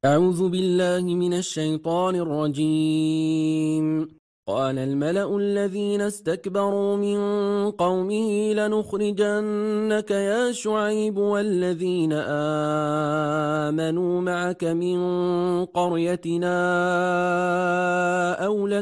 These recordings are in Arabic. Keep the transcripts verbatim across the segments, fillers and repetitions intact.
أعوذ بالله من الشيطان الرجيم. قال الملأ الذين استكبروا من قومه لنخرجنك يا شعيب والذين آمنوا معك من قريتنا أو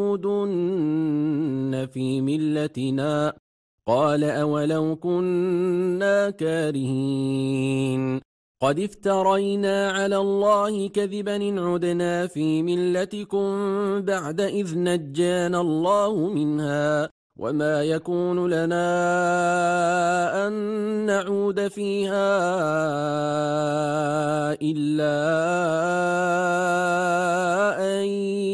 لتعودن في ملتنا. قال أولو كنا كارهين قد افترينا على الله كذبا إن عدنا في ملتكم بعد إذ نجانا الله منها وما يكون لنا أن نعود فيها إلا أن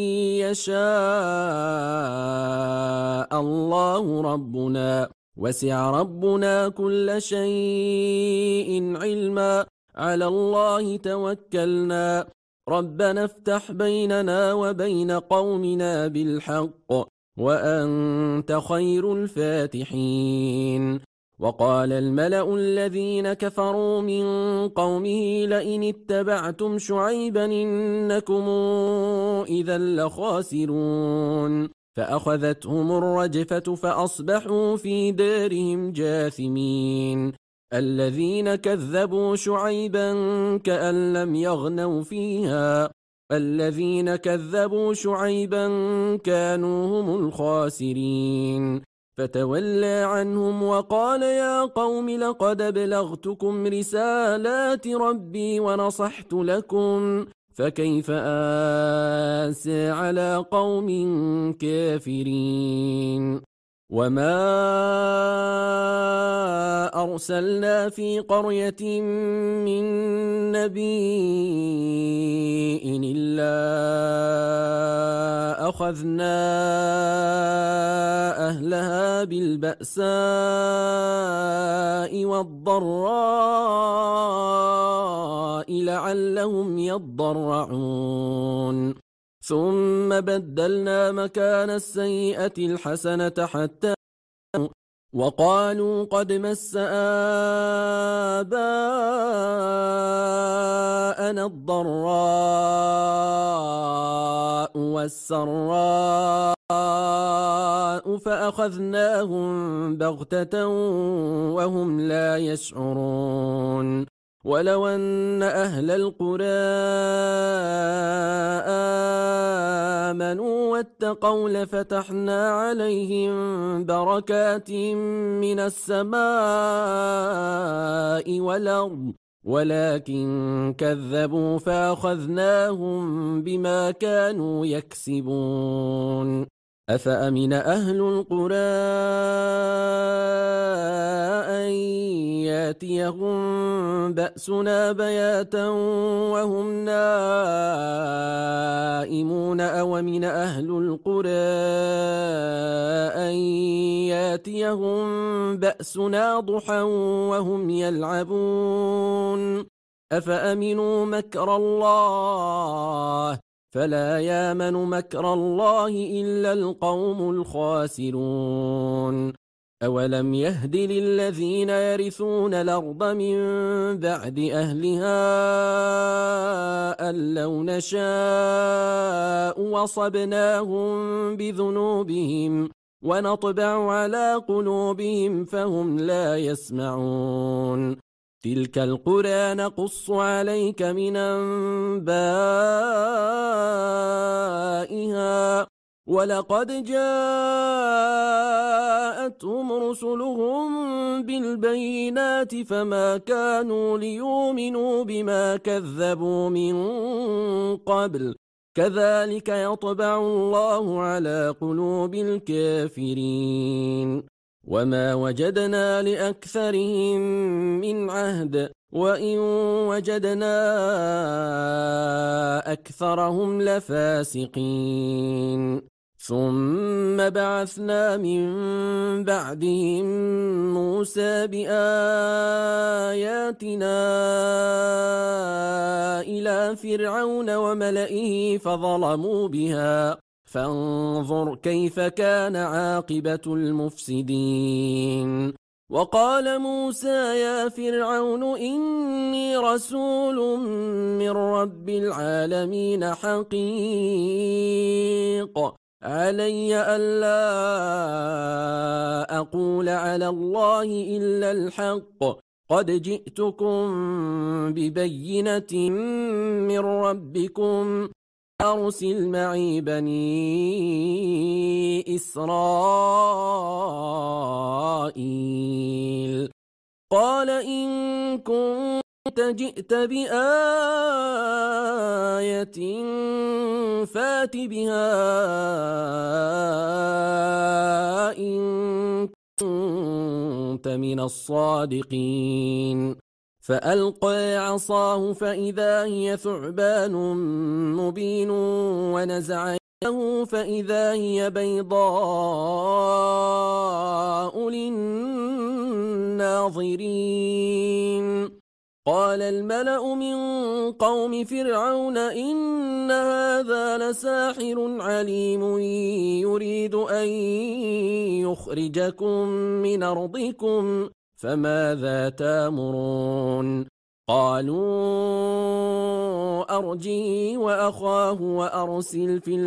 يشاء الله ربنا وسع ربنا كل شيء علما على الله توكلنا ربنا افتح بيننا وبين قومنا بالحق وأنت خير الفاتحين. وقال الملأ الذين كفروا من قومه لئن اتبعتم شعيبا إنكم إذا لخاسرون فأخذتهم الرجفة فأصبحوا في دارهم جاثمين. الذين كذبوا شعيبا كأن لم يغنوا فيها الذين كذبوا شعيبا كانوا هم الخاسرين فتولى عنهم وقال يا قوم لقد أبلغتكم رسالات ربي ونصحت لكم فكيف آسى على قوم كافرين. وما أرسلنا في قرية من نبي إلا أخذنا أهلها بالبأساء والضراء لعلهم يضرعون ثم بدلنا مكان السيئة الحسنة حتى وقالوا قد مس آباءنا الضراء والسراء فأخذناهم بغتة وهم لا يشعرون. ولو أن أهل القرى آمنوا واتقوا لفتحنا عليهم بركات من السماء والأرض ولكن كذبوا فأخذناهم بما كانوا يكسبون. أفأمن أهل القرى أن ياتيهم بأسنا بياتا وهم نائمون أومن أهل القرى أن ياتيهم بأسنا ضحى وهم يلعبون أفأمنوا مكر الله فلا يامن مكر الله إلا القوم الخاسرون. أولم يهد للذين يرثون الأرض من بعد أهلها أن لو نشاء وصبناهم بذنوبهم ونطبع على قلوبهم فهم لا يسمعون. تلك القرى نقص عليك من أنبائها ولقد جاءتهم رسلهم بالبينات فما كانوا ليؤمنوا بما كذبوا من قبل كذلك يطبع الله على قلوب الكافرين. وما وجدنا لأكثرهم من عهد وإن وجدنا أكثرهم لفاسقين. ثم بعثنا من بعدهم موسى بآياتنا إلى فرعون وملئه فظلموا بها فانظر كيف كان عاقبة المفسدين. وقال موسى يا فرعون إني رسول من رب العالمين حقيق علي ألا أقول على الله إلا الحق قد جئتكم ببينة من ربكم أرسل معي بني إسرائيل قال إن كنت جئت بآية فات بها إن كنت من الصادقين فألقى عصاه فإذا هي ثعبان مبين ونزع يده فإذا هي بيضاء للناظرين قال الملأ من قوم فرعون إن هذا لساحر عليم يريد أن يخرجكم من أرضكم فماذا تامرون قالوا أرجه وأخاه وأرسل في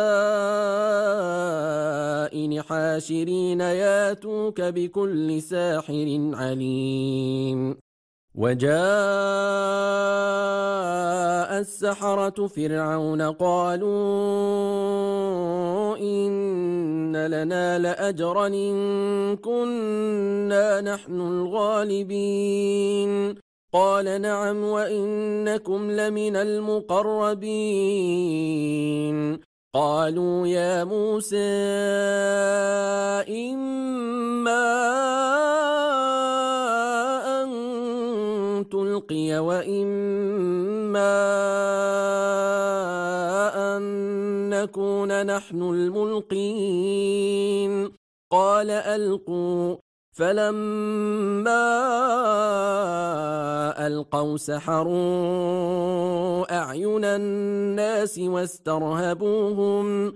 المدائن حاشرين ياتوك بكل ساحر عليم وجاء السحرة فرعون قالوا إن لنا لأجرا إن كنا نحن الغالبين قال نعم وإنكم لمن المقربين قالوا يا موسى إما أن تلقي وإما أن نكون نحن الملقين قال ألقوا فلما ألقوا سحروا أعين الناس واسترهبوهم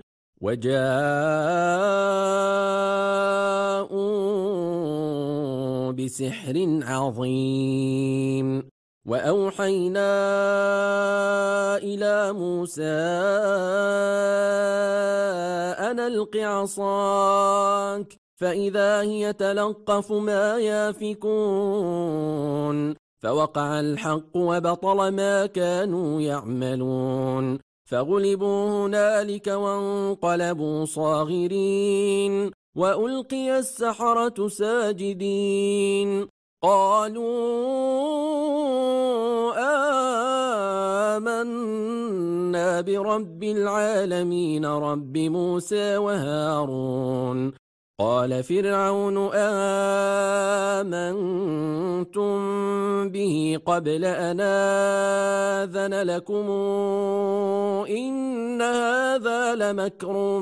وجاءوا بسحر عظيم وأوحينا إلى موسى أن ألق عصاك فإذا هي تلقف ما يافكون فوقع الحق وبطل ما كانوا يعملون فغلبوا هنالك وانقلبوا صاغرين وألقي السحرة ساجدين قالوا آمنا برب العالمين رب موسى وهارون قال فرعون آمنتم به قبل أن آذن لكم إن هذا لمكر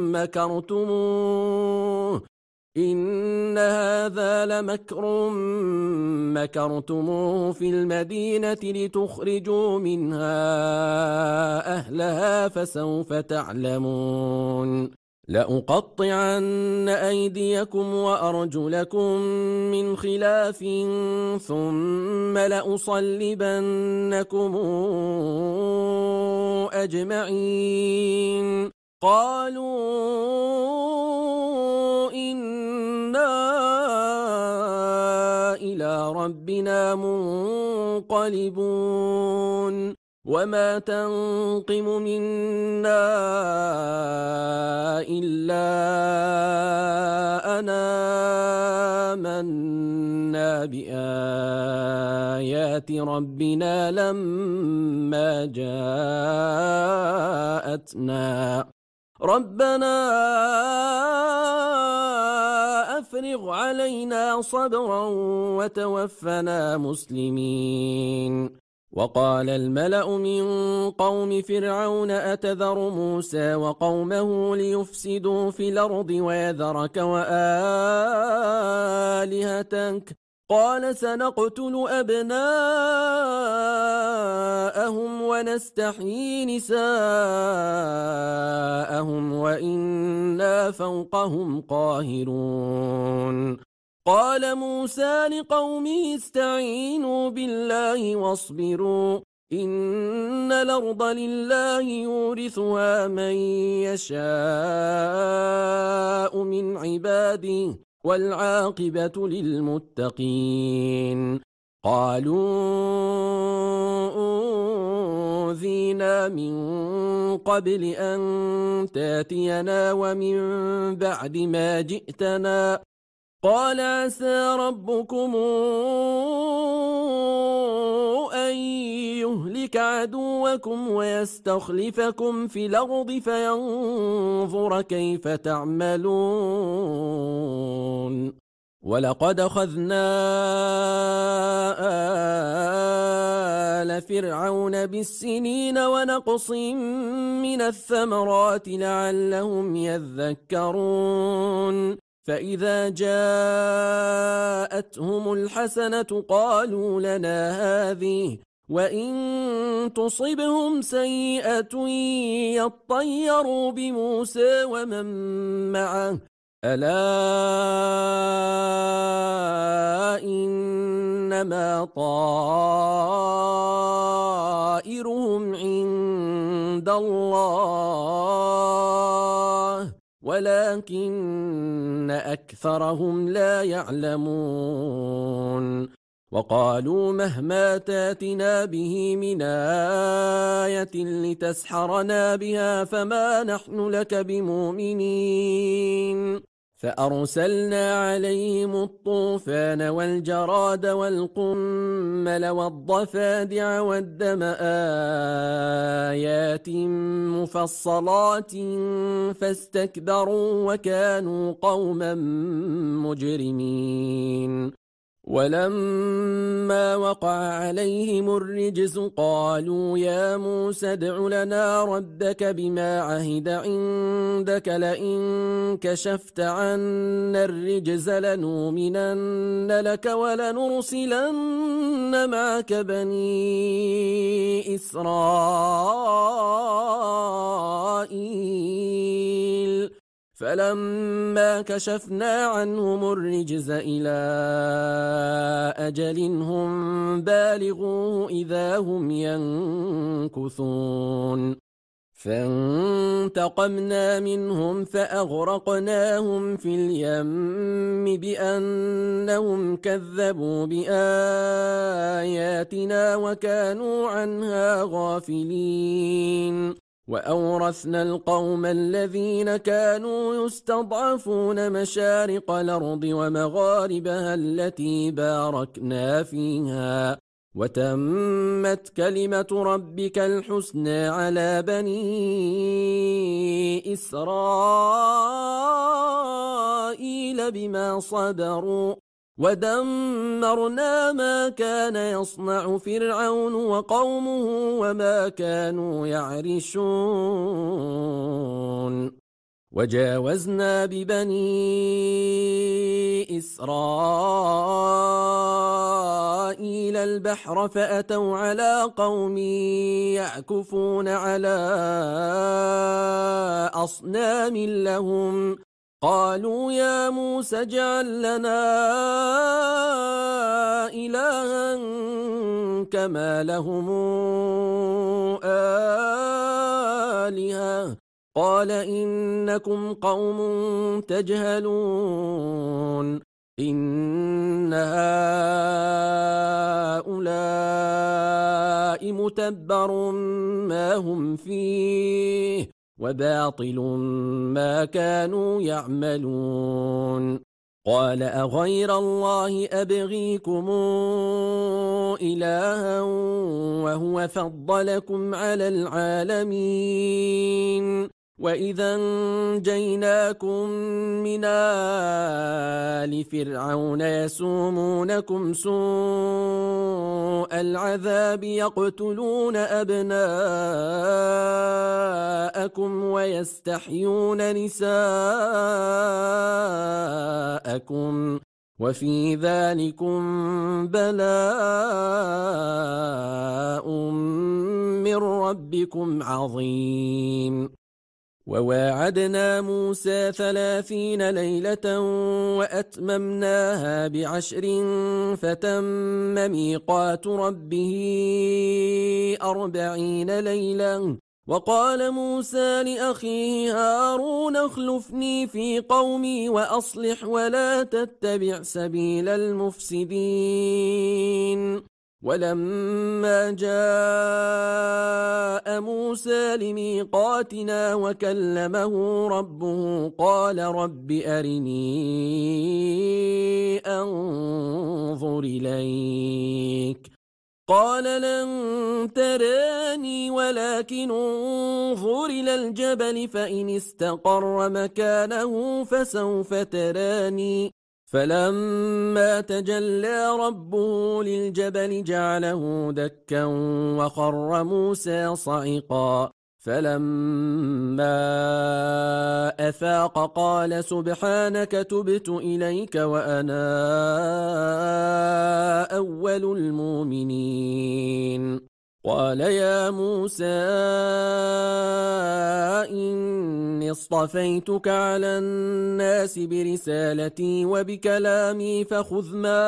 مكرتموه إن هذا لمكر مكرتموه في المدينة لتخرجوا منها أهلها فسوف تعلمون لأقطعن أيديكم وأرجلكم من خلاف ثم لأصلبنكم أجمعين قالوا إنا إلى ربنا منقلبون وما تنقم منا إلا أن آمنا بآيات ربنا لما جاءتنا ربنا أفرغ علينا صبرا وتوفنا مسلمين وقال الملأ من قوم فرعون أتذر موسى وقومه ليفسدوا في الأرض ويذرك وآلهتك قال سنقتل أبناءهم ونستحيي نساءهم وإنا فوقهم قاهرون قال موسى لقومه استعينوا بالله واصبروا إن الأرض لله يورثها من يشاء من عباده والعاقبة للمتقين قالوا أوذينا من قبل أن تاتينا ومن بعد ما جئتنا قال عسى ربكم أن يهلك عدوكم ويستخلفكم في الأرض فينظر كيف تعملون ولقد أخذنا آل فرعون بالسنين ونقص من الثمرات لعلهم يذكرون فإذا جاءتهم الحسنة قالوا لنا هذه وإن تصبهم سيئة يطيروا بموسى ومن معه ألا إنما طائرهم عند الله ولكن أكثرهم لا يعلمون وقالوا مهما تاتنا به من آية لتسحرنا بها فما نحن لك بمؤمنين فأرسلنا عليهم الطوفان والجراد والقمل والضفادع والدم آيات مفصلات فاستكبروا وكانوا قوما مجرمين ولما وقع عليهم الرجز قالوا يا موسى ادع لنا ربك بما عهد عندك لئن كشفت عنا الرجز لنؤمنن لك ولنرسلن معك بني إسرائيل فلما كشفنا عنهم الرجز إلى أجل هم بالغوه إذا هم ينكثون فانتقمنا منهم فأغرقناهم في اليم بأنهم كذبوا بآياتنا وكانوا عنها غافلين وأورثنا القوم الذين كانوا يستضعفون مشارق الأرض ومغاربها التي باركنا فيها وتمت كلمة ربك الحسنى على بني إسرائيل بما صبروا ودمرنا ما كان يصنع فرعون وقومه وما كانوا يعرشون وجاوزنا ببني إسرائيل البحر فأتوا على قوم يعكفون على أصنام لهم قالوا يا موسى اجعل لنا إلها كما لهم آلهة قال إنكم قوم تجهلون إن هؤلاء متبر ما هم فيه وباطل ما كانوا يعملون قال أغير الله أبغيكم إلها وهو فضلكم على العالمين وإذا انجيناكم من آل فرعون يسومونكم سوء العذاب يقتلون أبناءكم ويستحيون نساءكم وفي ذلكم بلاء من ربكم عظيم وواعدنا موسى ثلاثين ليلة وأتممناها بعشر فتم ميقات ربه أربعين ليلة. وقال موسى لأخيه هارون اخلفني في قومي وأصلح ولا تتبع سبيل المفسدين. ولما جاء موسى لميقاتنا وكلمه ربه قال رب أرني أنظر إليك قال لن تراني ولكن انظر إلى الجبل فإن استقر مكانه فسوف تراني. فلما تجلى ربه للجبل جعله دكا وخر موسى صعقا. فلما أفاق قال سبحانك تبت إليك وأنا أول المؤمنين. قال يا موسى إني اصطفيتك على الناس برسالتي وبكلامي فخذ ما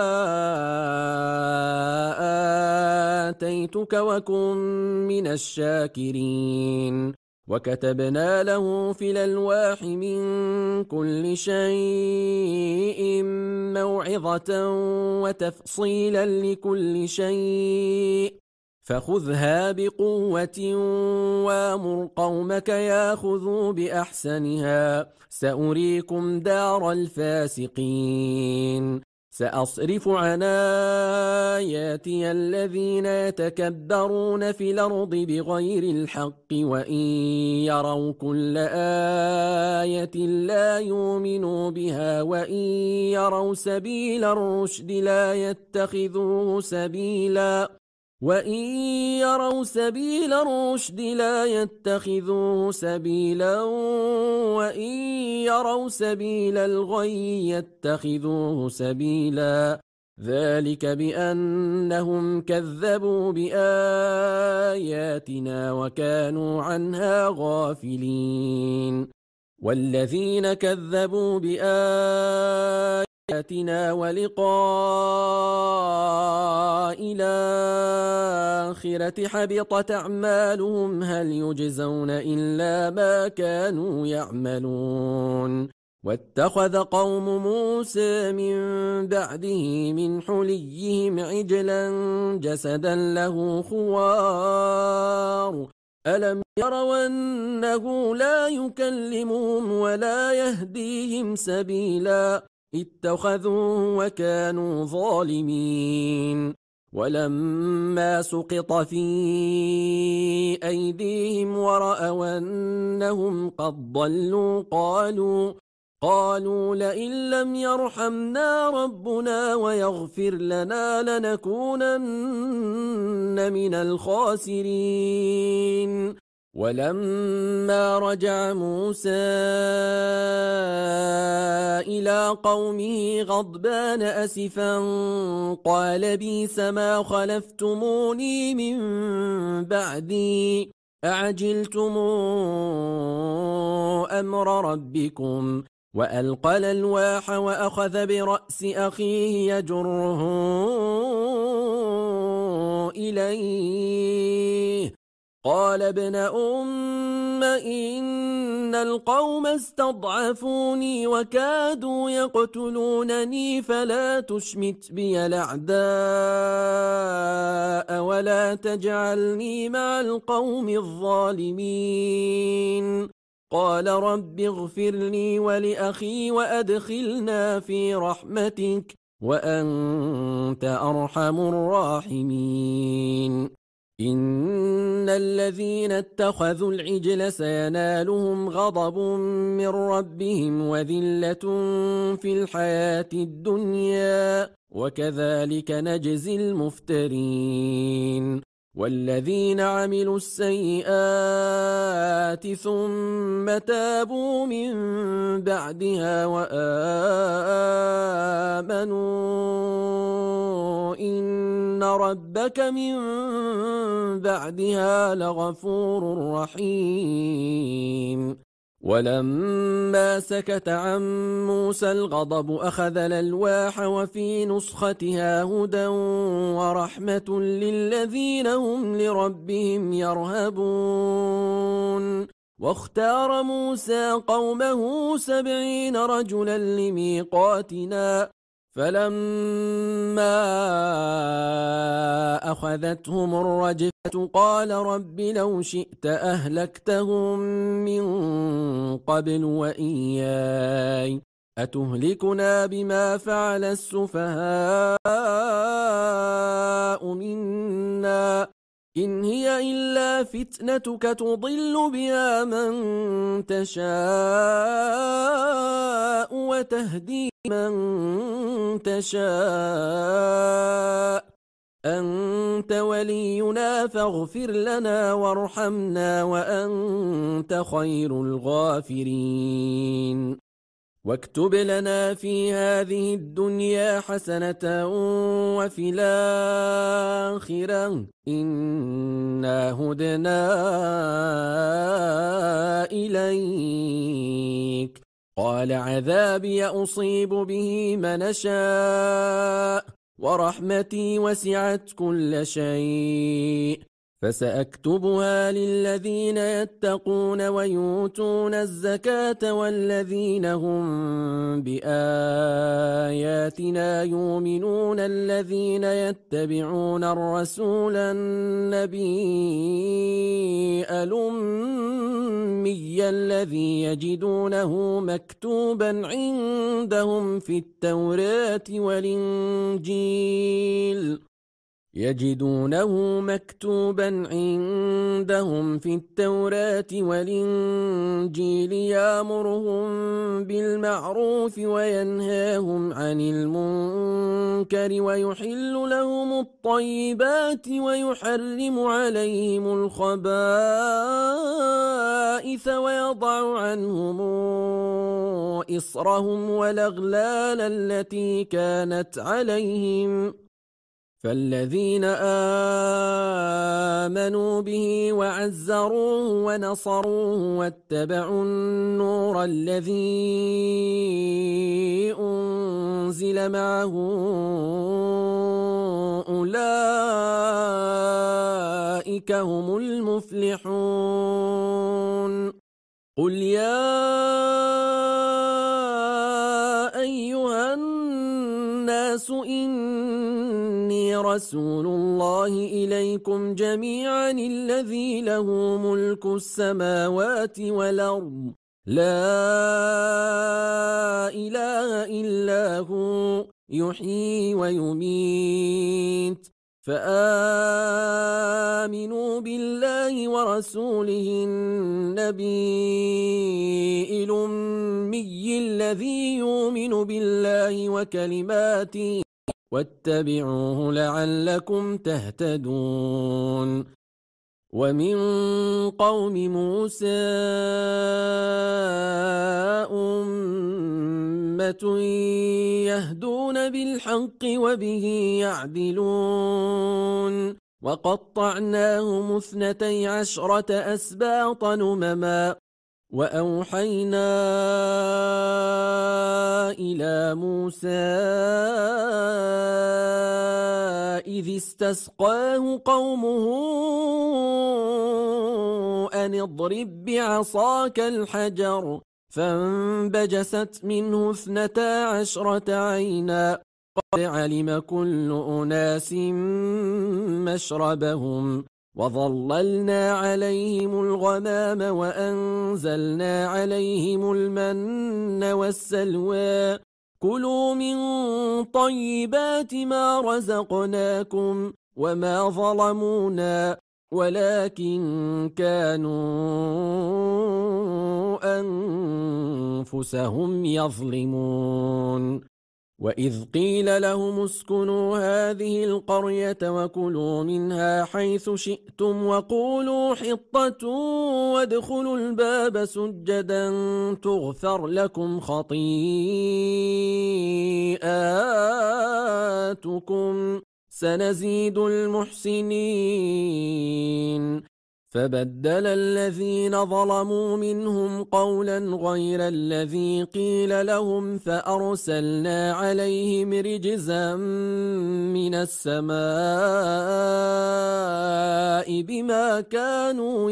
آتيتك وكن من الشاكرين. وكتبنا له في الألواح من كل شيء موعظة وتفصيلا لكل شيء فخذها بقوة وامر قومك ياخذوا بأحسنها سأريكم دار الفاسقين. سأصرف عن آياتي الذين يتكبرون في الأرض بغير الحق وإن يروا كل آية لا يؤمنوا بها وإن يروا سبيل الرشد لا يتخذوه سبيلا وإن يروا سبيل الرشد لا يتخذوه سبيلا وإن يروا سبيل الغي يتخذوه سبيلا ذلك بأنهم كذبوا بآياتنا وكانوا عنها غافلين. والذين كذبوا بآياتنا ولقاء الآخرة حبطت أعمالهم هل يجزون إلا ما كانوا يعملون. واتخذ قوم موسى من بعده من حليهم عجلا جسدا له خوار ألم يروا أنه لا يكلمهم ولا يهديهم سبيلا اتخذوه وكانوا ظالمين. ولما سقط في أيديهم ورأوا أنهم قد ضلوا قالوا قالوا لئن لم يرحمنا ربنا ويغفر لنا لنكونن من الخاسرين. ولما رجع موسى إلى قومه غضبان أسفا قال بئس ما خلفتموني من بعدي أعجلتم أمر ربكم. وألقى الألواح وأخذ برأس أخيه يجره إليه قال ابن أم إن القوم استضعفوني وكادوا يقتلونني فلا تشمت بي الأعداء ولا تجعلني مع القوم الظالمين. قال رب اغفر لي ولأخي وأدخلنا في رحمتك وأنت أرحم الراحمين. إن الذين اتخذوا العجل سينالهم غضب من ربهم وذلة في الحياة الدنيا وكذلك نجزي المفترين. والذين عملوا السيئات ثم تابوا من بعدها وآمنوا إن ربك من بعدها لغفور رحيم. ولما سكت عن موسى الغضب أخذ الألواح وفي نسختها هدى ورحمة للذين هم لربهم يرهبون. واختار موسى قومه سبعين رجلا لميقاتنا، فلما أخذتهم الرجفة قال رب لو شئت أهلكتهم من قبل وإياي أتهلكنا بما فعل السفهاء منا إن هي إلا فتنتك تضل بها من تشاء وتهدي من تشاء أنت ولينا فاغفر لنا وارحمنا وأنت خير الغافرين. واكتب لنا في هذه الدنيا حسنة وفي الآخرة إنا هدنا إليك. قال عذابي أصيب به من شاء ورحمتي وسعت كل شيء فسأكتبها للذين يتقون ويؤتون الزكاة والذين هم بآياتنا يؤمنون الذين يتبعون الرسول النبي الأمي الذي يجدونه مكتوبا عندهم في التوراة والإنجيل يجدونه مكتوبا عندهم في التوراة والإنجيل يأمرهم بالمعروف وينهاهم عن المنكر ويحل لهم الطيبات ويحرم عليهم الخبائث ويضع عنهم إصرهم والأغلال التي كانت عليهم. فالذين آمنوا به وعزروه ونصروه واتبعوا النور الذي أنزل معه أولئك هم المفلحون. قل يا أيها الناس إني رسول الله إليكم جميعا الذي له ملك السماوات والأرض لا إله إلا هو يحيي ويميت فآمنوا بالله ورسوله النبي الأمي الذي يؤمن بالله وكلماته واتبعوه لعلكم تهتدون. ومن قوم موسى أمة يهدون بالحق وبه يعدلون وقطعناهم اثنتي عشرة أسباطا أمما وأوحينا إلى موسى إذ استسقاه قومه أن اضرب بعصاك الحجر فانبجست منه اثنتا عشرة عينا قد علم كل أناس مشربهم وظللنا عليهم الغمام وأنزلنا عليهم المن والسلوى كلوا من طيبات ما رزقناكم وما ظلمونا ولكن كانوا أنفسهم يظلمون. وإذ قيل لهم اسكنوا هذه القرية وكلوا منها حيث شئتم وقولوا حطة وادخلوا الباب سجدا تغفر لكم خطيئاتكم سنزيد المحسنين. فبدل الذين ظلموا منهم قولا غير الذي قيل لهم فأرسلنا عليهم رجزا من السماء بما كانوا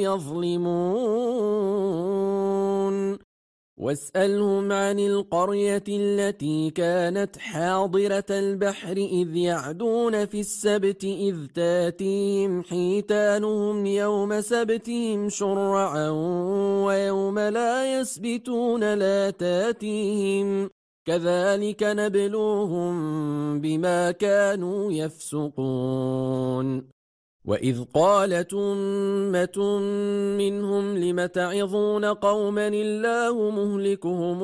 يظلمون واسألهم عن القرية التي كانت حاضرة البحر إذ يعدون في السبت إذ تاتيهم حيتانهم يوم سبتهم شرعا ويوم لا يسبتون لا تاتيهم كذلك نبلوهم بما كانوا يفسقون وإذ قالت أمة منهم لم تعظون قوما الله مهلكهم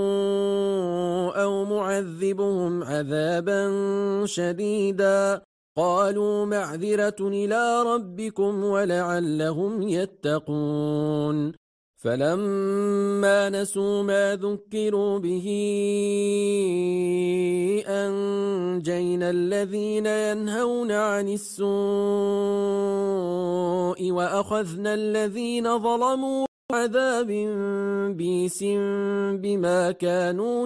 أو معذبهم عذابا شديدا قالوا معذرة إلى ربكم ولعلهم يتقون فلما نسوا ما ذكروا به أنجينا الذين ينهون عن السوء وأخذنا الذين ظلموا عذاب بيس بما كانوا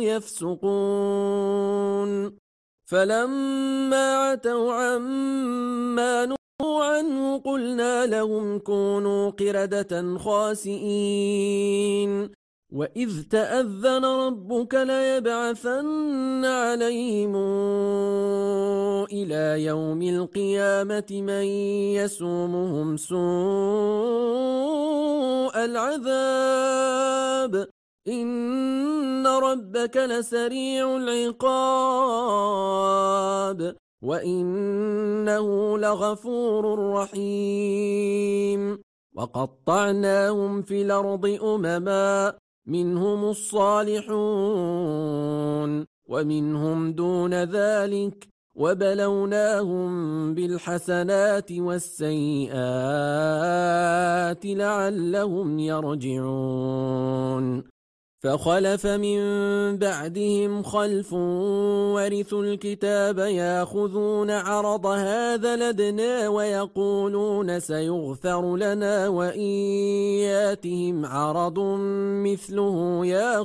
يفسقون فلما عتوا عما نهوا عنه قلنا لهم كونوا قردة خاسئين وإذ تأذن ربك ليبعثن عليهم إلى يوم القيامة من يسومهم سوء العذاب إن ربك لسريع العقاب وإنه لغفور رحيم وقطعناهم في الأرض أمما منهم الصالحون ومنهم دون ذلك وبلوناهم بالحسنات والسيئات لعلهم يرجعون فخلف من بعدهم خلف ورثوا الكتاب ياخذون عرض هذا الأدنى ويقولون سيغفر لنا وإن ياتهم عرض مثله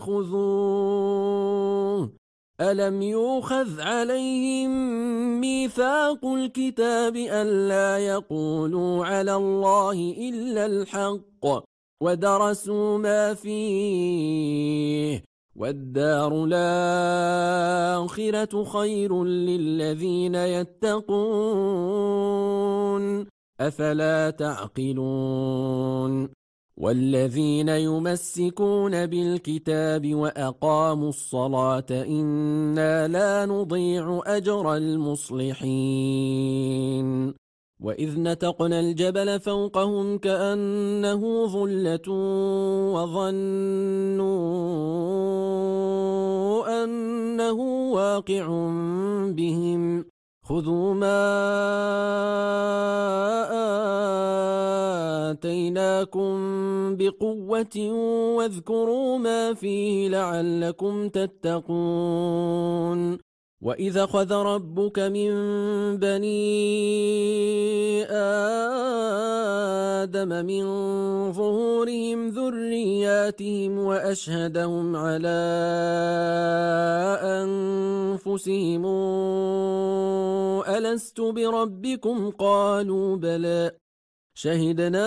ياخذوه ألم يؤخذ عليهم ميثاق الكتاب ألا يقولوا على الله إلا الحق ودرسوا ما فيه والدار الآخرة خير للذين يتقون أفلا تعقلون والذين يمسكون بالكتاب وأقاموا الصلاة إنا لا نضيع أجر المصلحين وإذ نتقنا الجبل فوقهم كأنه ظلة وظنوا أنه واقع بهم خذوا ما آتيناكم بقوة واذكروا ما فيه لعلكم تتقون وإذا أخذ ربك من بني آدم من ظهورهم ذرياتهم وأشهدهم على أنفسهم ألست بربكم قالوا بلى شهدنا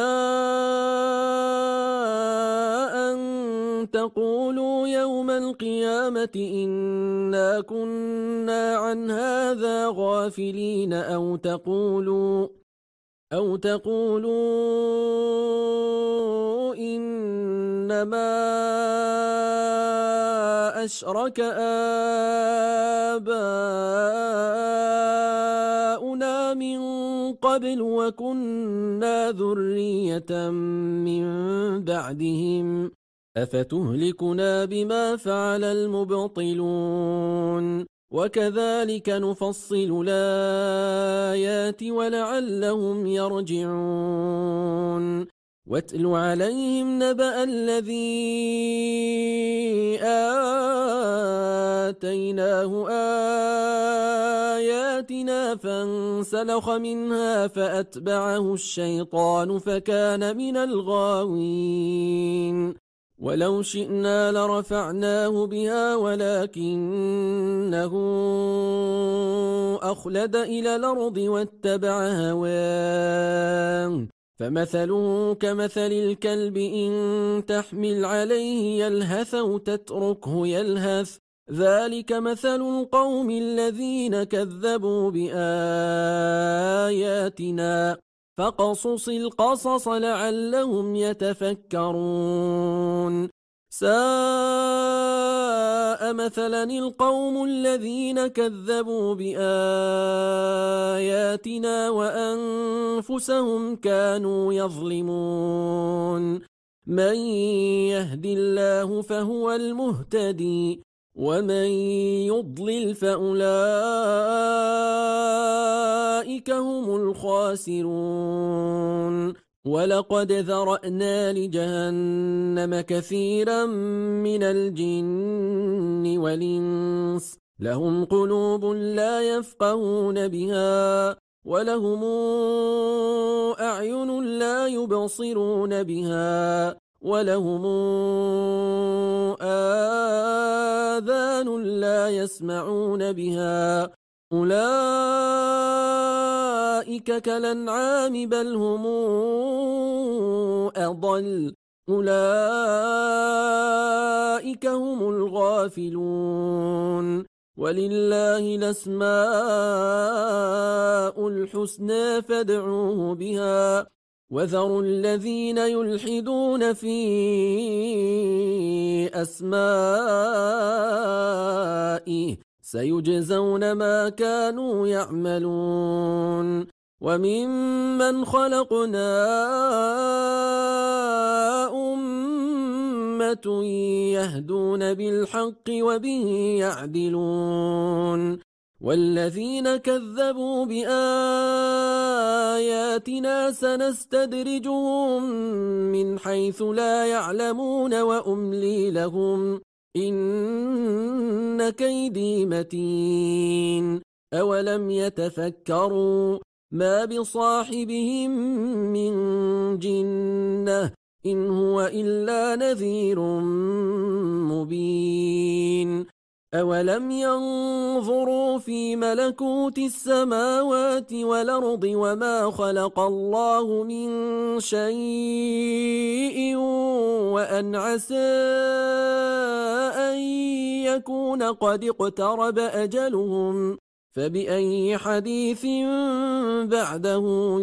أن تقولوا يوم القيامة إنا كنا عن هذا غافلين أو تقولوا أو تقولوا إنما أشرك آباؤنا من قبل وكنا ذرية من بعدهم أفتهلكنا بما فعل المبطلون وكذلك نفصل الآيات ولعلهم يرجعون واتل عليهم نبأ الذي آتيناه آياتنا فانسلخ منها فأتبعه الشيطان فكان من الغاوين ولو شئنا لرفعناه بها ولكنه أخلد إلى الأرض واتبع هواه فمثله كمثل الكلب إن تحمل عليه يلهث أو تتركه يلهث ذلك مثل القوم الذين كذبوا بآياتنا فقصص القصص لعلهم يتفكرون ساء مثلا القوم الذين كذبوا بآياتنا وأنفسهم كانوا يظلمون من يهد الله فهو المهتدي ومن يضلل فأولئك هم الخاسرون ولقد ذرأنا لجهنم كثيرا من الجن والإنس لهم قلوب لا يفقهون بها ولهم أعين لا يبصرون بها ولهم آذان لا يسمعون بها أولئك كالأنعام بل هم أضل أولئك هم الغافلون ولله الأسماء الحسنى فادعوه بها وذروا الذين يلحدون في أسمائه سيجزون ما كانوا يعملون وممن خلقنا أمة يهدون بالحق وبه يعدلون والذين كذبوا بآياتنا سنستدرجهم من حيث لا يعلمون وأملي لهم إن كيدي متين أولم يتفكروا ما بصاحبهم من جنة إن هو إلا نذير مبين أولم ينظروا في ملكوت السماوات والأرض وما خلق الله من شيء وأن عسى أن يكون قد اقترب أجلهم فبأي حديث بعده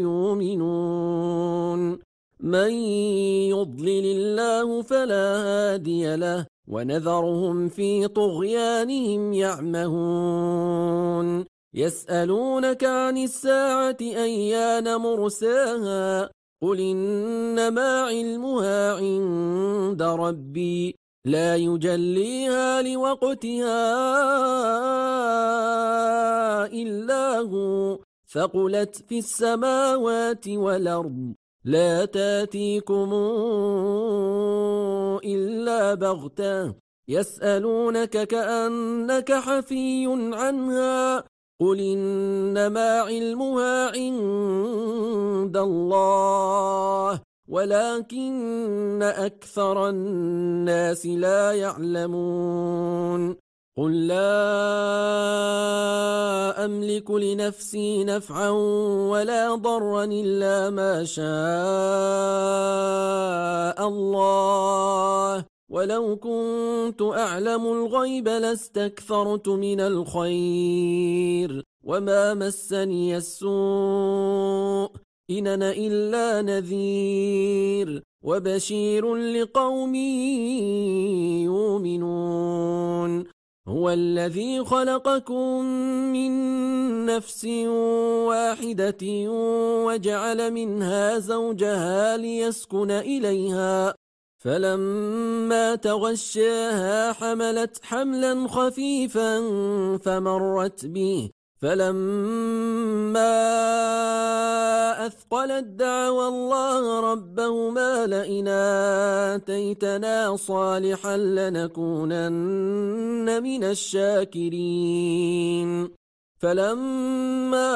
يؤمنون من يضلل الله فلا هادي له ونذرهم في طغيانهم يعمهون يسألونك عن الساعة أيان مرساها قل إنما علمها عند ربي لا يجليها لوقتها إلا هو ثقلت في السماوات والأرض لا تاتيكم إلا بغتة يسألونك كأنك حفي عنها قل إنما علمها عند الله ولكن أكثر الناس لا يعلمون قل لا أملك لنفسي نفعا ولا ضرا إلا ما شاء الله ولو كنت أعلم الغيب لاستكثرت من الخير وما مسني السوء إن أنا إلا نذير وبشير لقوم يؤمنون هو الذي خلقكم من نفس واحدة وجعل منها زوجها ليسكن إليها فلما تغشاها حملت حملا خفيفا فمرت به فلما أثقلت دعوا الله ربهما لئن آتيتنا صالحا لنكونن من الشاكرين فلما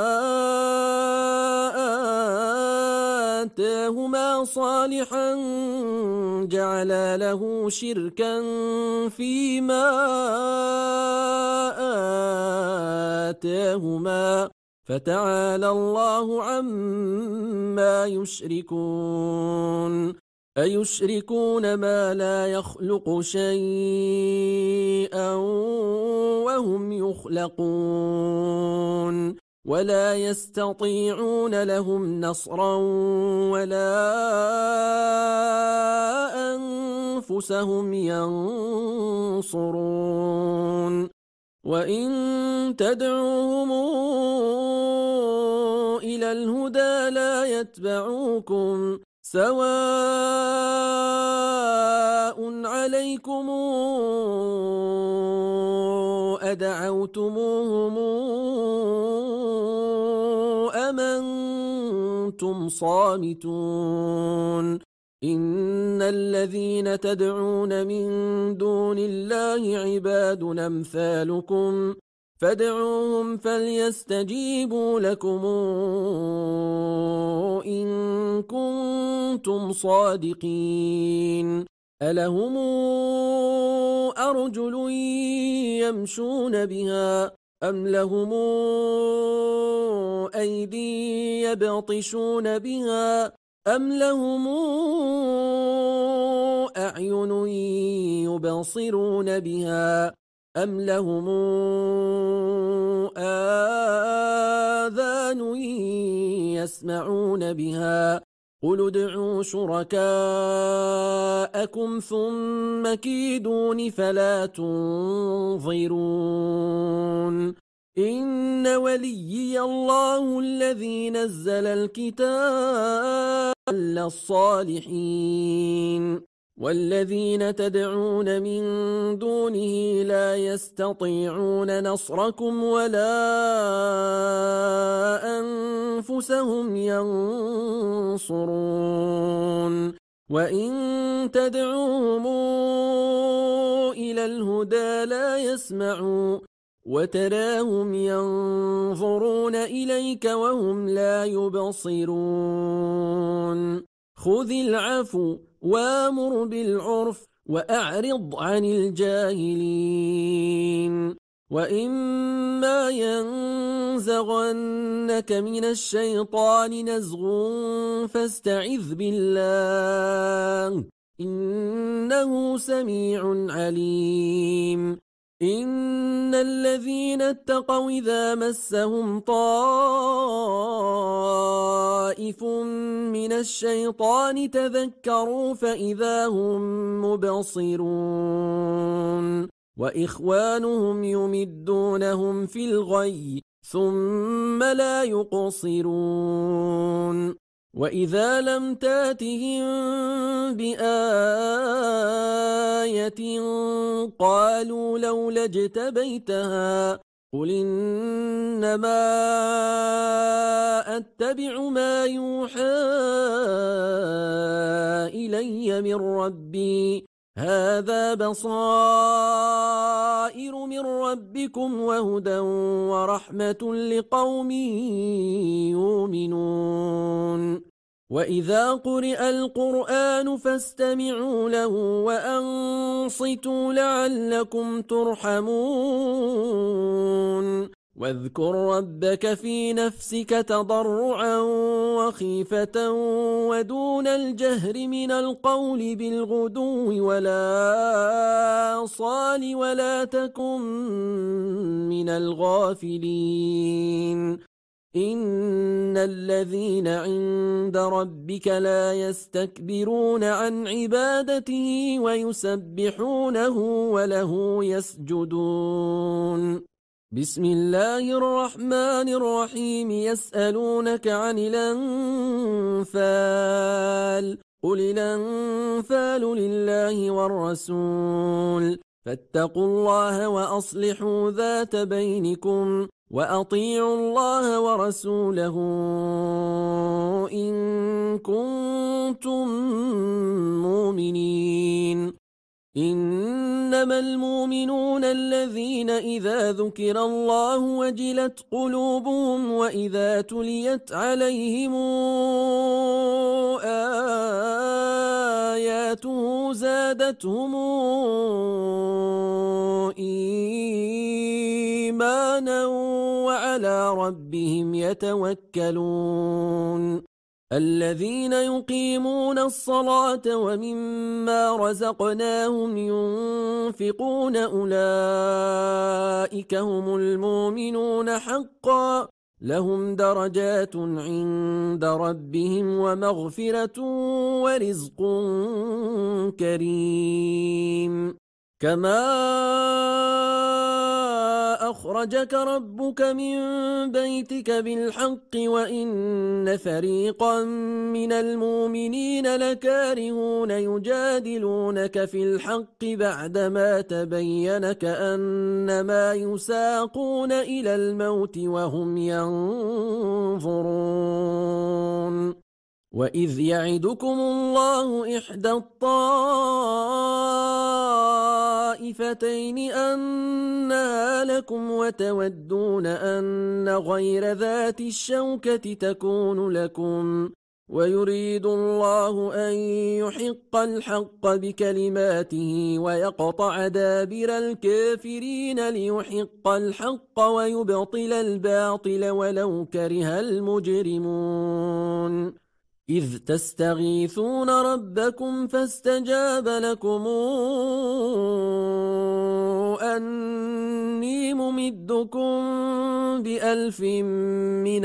آتاهما صالحا جعلا له شركا فيما آتاهما فتعالى الله عما يشركون أيشركون ما لا يخلق شيئا وهم يخلقون ولا يستطيعون لهم نصرا ولا أنفسهم ينصرون وإن تدعوهم إلى الهدى لا يتبعوكم سواء عليكم أدعوتموهم أم أنتم صامتون إن الذين تدعون من دون الله عباد أمثالكم فادعوهم فليستجيبوا لكم إن كنتم صادقين ألهم أرجل يمشون بها أم لهم أيدي يبطشون بها أم لهم أعين يبصرون بها أم لهم آذان يسمعون بها قل ادعوا شركاءكم ثم كيدون فلا تنظرون إن وليي الله الذي نزل الكتاب للصالحين والذين تدعون من دونه لا يستطيعون نصركم ولا أنفسهم ينصرون وإن تدعوهم إلى الهدى لا يسمعوا وتراهم ينظرون إليك وهم لا يبصرون خذ العفو وامر بالعرف وأعرض عن الجاهلين وإما ينزغنك من الشيطان نزغ فاستعذ بالله إنه سميع عليم إن الذين اتقوا إذا مسهم طائف من الشيطان تذكروا فإذا هم مبصرون وإخوانهم يمدونهم في الغي ثم لا يقصرون وإذا لم تاتهم بآية قالوا لولا اجتبيتها قل إنما أتبع ما يوحى إلي من ربي هذا بصائر من ربكم وهدى ورحمة لقوم يؤمنون وإذا قرئ القرآن فاستمعوا له وأنصتوا لعلكم ترحمون واذكر ربك في نفسك تضرعا وخيفة ودون الجهر من القول بالغدو ولا صال ولا تكن من الغافلين إن الذين عند ربك لا يستكبرون عن عبادته ويسبحونه وله يسجدون بسم الله الرحمن الرحيم يسألونك عن الأنفال قل الأنفال لله والرسول فاتقوا الله وأصلحوا ذات بينكم وأطيعوا الله ورسوله إن كنتم مؤمنين. إنما المؤمنون الذين إذا ذكر الله وجلت قلوبهم وإذا تليت عليهم آياته زادتهم إيمانا وعلى ربهم يتوكلون. الذين يقيمون الصلاة ومما رزقناهم ينفقون أولئك هم المؤمنون حقا لهم درجات عند ربهم ومغفرة ورزق كريم. كما أخرجك ربك من بيتك بالحق وإن فريقا من المؤمنين لكارهون يجادلونك في الحق بعدما تبين كأنما يساقون إلى الموت وهم ينظرون. وإذ يعدكم الله إحدى الطائفتين أنها لكم وتودون أن غير ذات الشوكة تكون لكم ويريد الله أن يحق الحق بكلماته ويقطع دابر الكافرين ليحق الحق ويبطل الباطل ولو كره المجرمون. إذ تستغيثون ربكم فاستجاب لكم أني ممدكم بألف من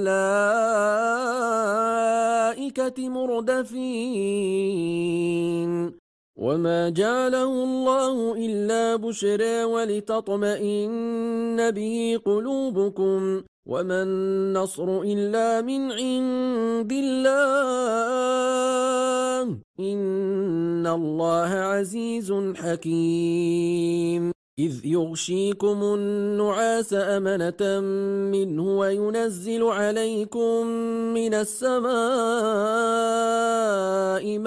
الملائكة مردفين. وما جعله الله إلا بشرى ولتطمئن به قلوبكم وما النصر إلا من عند الله إن الله عزيز حكيم. إذ يغشيكم النعاس أمنة منه وينزل عليكم من السماء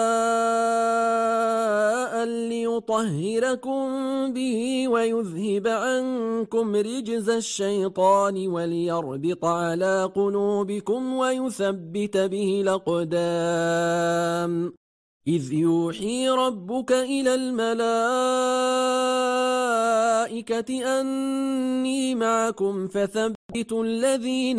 ماء ليطهركم به ويذهب عنكم رجز الشيطان وليربط على قلوبكم ويثبت به الأقدام. إذ يوحي ربك إلى الملائكة أني معكم فثبتوا الذين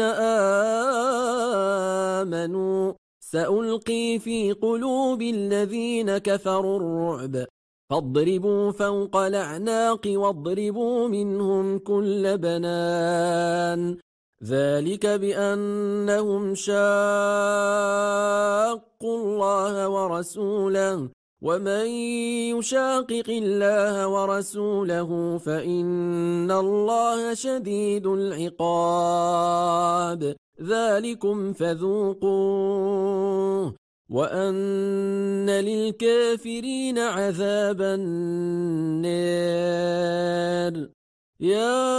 آمنوا سألقي في قلوب الذين كفروا الرعب فاضربوا فوق الأعناق واضربوا منهم كل بنان. ذلك بأنهم شاقوا الله ورسوله ومن يشاقق الله ورسوله فإن الله شديد العقاب. ذلكم فذوقوه وأن للكافرين عذاب النار. يا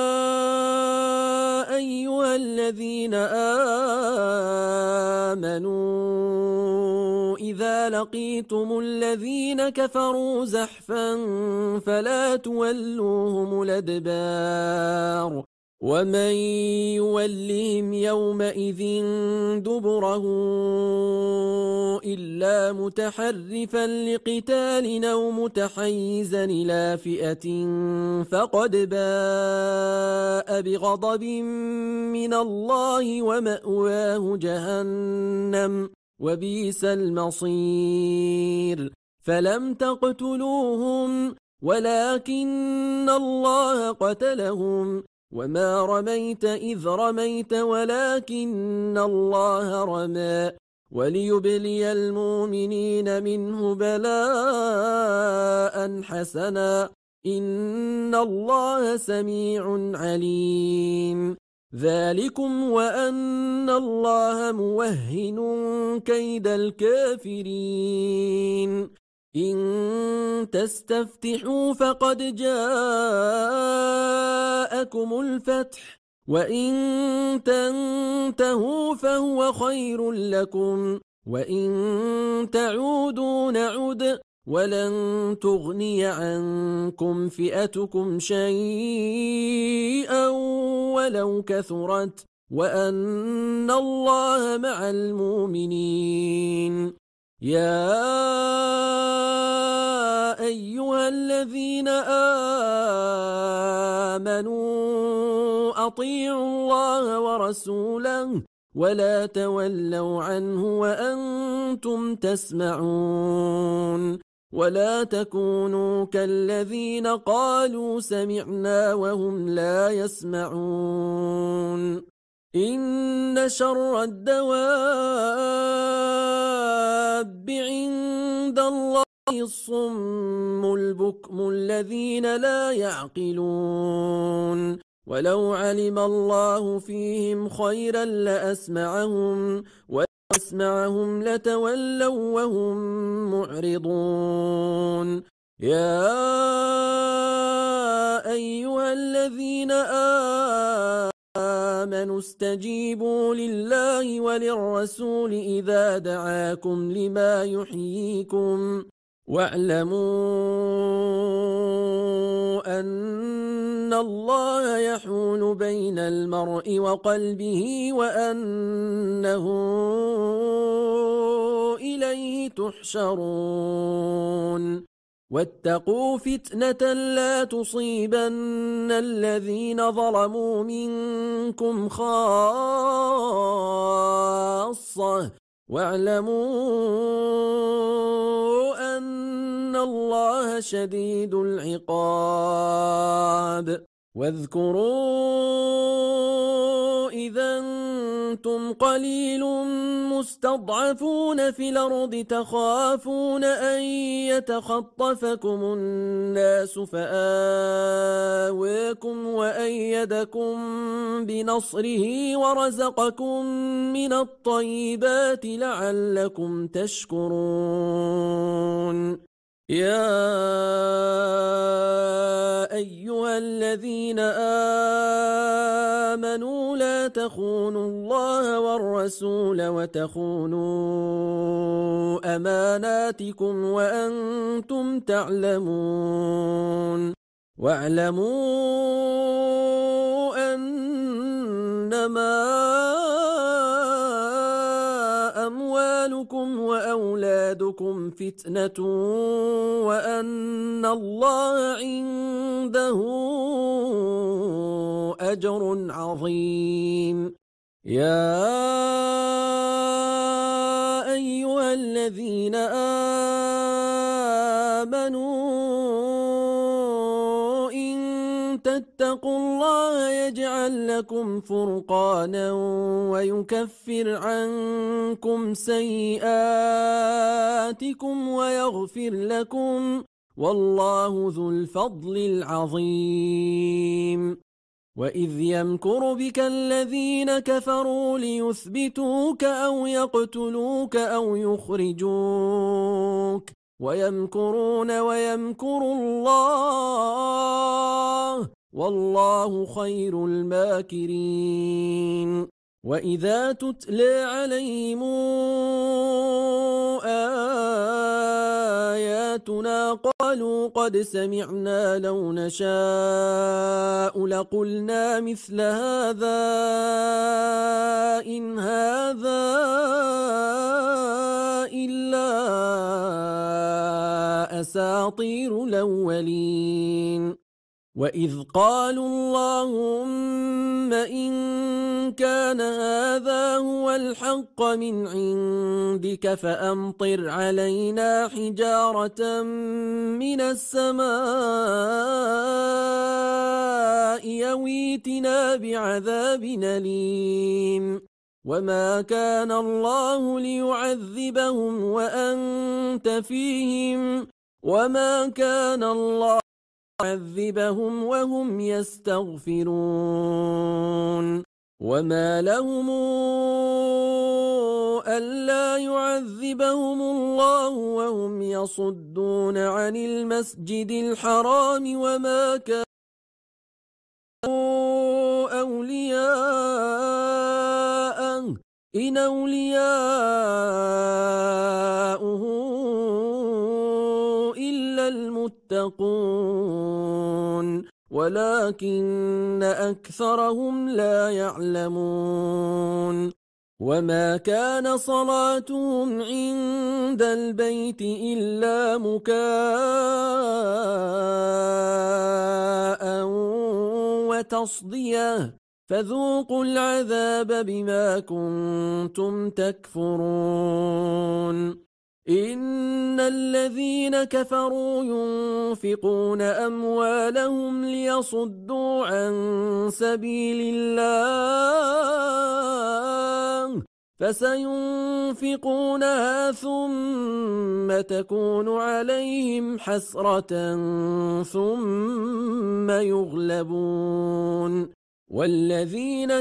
أيها الذين آمنوا إذا لقيتم الذين كفروا زحفا فلا تولوهم الأدبار ومن يولهم يومئذ دبره إلا متحرفا لقتال أو متحيزا إلى فئة فقد باء بغضب من الله ومأواه جهنم وبئس المصير. فلم تقتلوهم ولكن الله قتلهم وما رميت إذ رميت ولكن الله رمى وليبلي المؤمنين منه بلاء حسنا إن الله سميع عليم. ذلكم وأن الله موهن كيد الكافرين. إن تستفتحوا فقد جاءكم الفتح وإن تنتهوا فهو خير لكم وإن تعودوا نعد ولن تغني عنكم فئتكم شيئا ولو كثرت وأن الله مع المؤمنين. يا أيها الذين آمنوا أطيعوا الله ورسوله ولا تولوا عنه وأنتم تسمعون ولا تكونوا كالذين قالوا سمعنا وهم لا يسمعون. إن شر الدواب عند الله الصم البكم الذين لا يعقلون ولو علم الله فيهم خيرا لأسمعهم وأسمعهم لتولوا وهم معرضون. يا أيها الذين آمنوا استجيبوا لله وللرسول إذا دعاكم لما يحييكم واعلموا أن الله يحول بين المرء وقلبه وأنه إليه تحشرون. واتقوا فتنة لا تصيبن الذين ظلموا منكم خاصة واعلموا أن الله شديد العقاب. واذكروا إذا أنتم قليل مستضعفون في الأرض تخافون أن يتخطفكم الناس فآواكم وأيدكم بنصره ورزقكم من الطيبات لعلكم تشكرون. يا أيها الذين آمنوا لا تخونوا الله والرسول وتخونوا أماناتكم وأنتم تعلمون. واعلموا أنما أموالكم وأولادكم فتنة وأن الله عنده أجر عظيم. يا أيها الذين آمنوا إن تتقوا الله يجعل لكم فرقانا ويكفر عنكم سيئاتكم ويغفر لكم والله ذو الفضل العظيم. وإذ يمكر بك الذين كفروا ليثبتوك أو يقتلوك أو يخرجوك ويمكرون ويمكر الله والله خير الماكرين. وإذا تتلى عليهم آياتنا قالوا قد سمعنا لو نشاء لقلنا مثل هذا إن هذا إلا أساطير الأولين. وإذ قالوا اللهم إن كان هذا هو الحق من عندك فأمطر علينا حجارة من السماء أو ائتنا بعذاب أليم. وما كان الله ليعذبهم وأنت فيهم وما كان الله يعذبهم وهم يستغفرون. وما لهم ألا يعذبهم الله وهم يصدون عن المسجد الحرام وما كانوا أولياءه إن أولياؤه إلا المتقون ولكن أكثرهم لا يعلمون وما كان صلاتهم عند البيت إلا مكاء وتصدية فذوقوا العذاب بما كنتم تكفرون إن الذين كفروا ينفقون أموالهم ليصدوا عن سبيل الله فسينفقونها ثم تكون عليهم حسرة ثم يغلبون والذين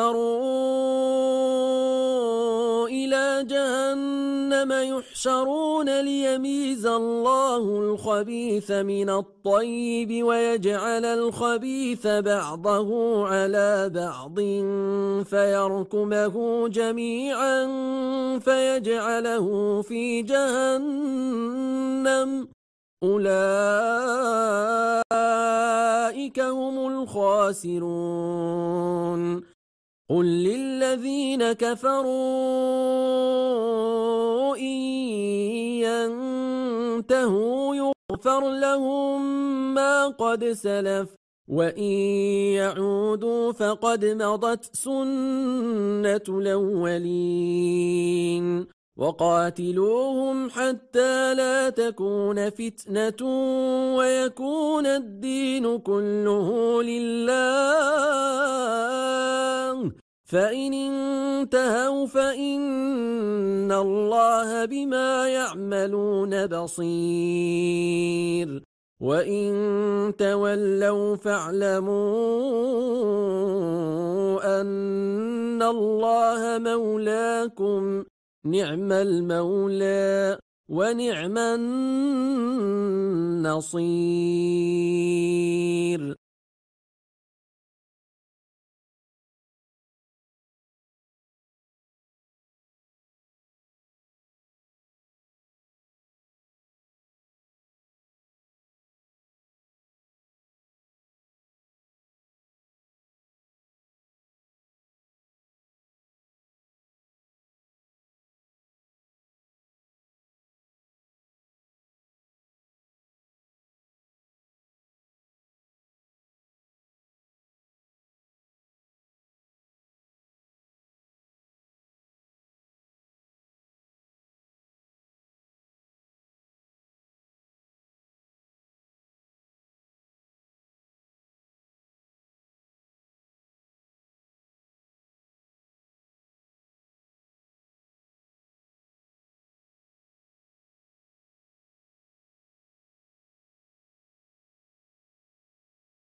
كفروا إلى جهنم يحشرون ليميز الله الخبيث من الطيب ويجعل الخبيث بعضه على بعض فيركمه جميعا فيجعله في جهنم أولئك هم الخاسرون قل للذين كفروا إن ينتهوا يغفر لهم ما قد سلف وإن يعودوا فقد مضت سنة الأولين وقاتلوهم حتى لا تكون فتنة ويكون الدين كله لله فإن انتهوا فإن الله بما يعملون بصير وإن تولوا فاعلموا أن الله مولاكم نعم المولى ونعم النصير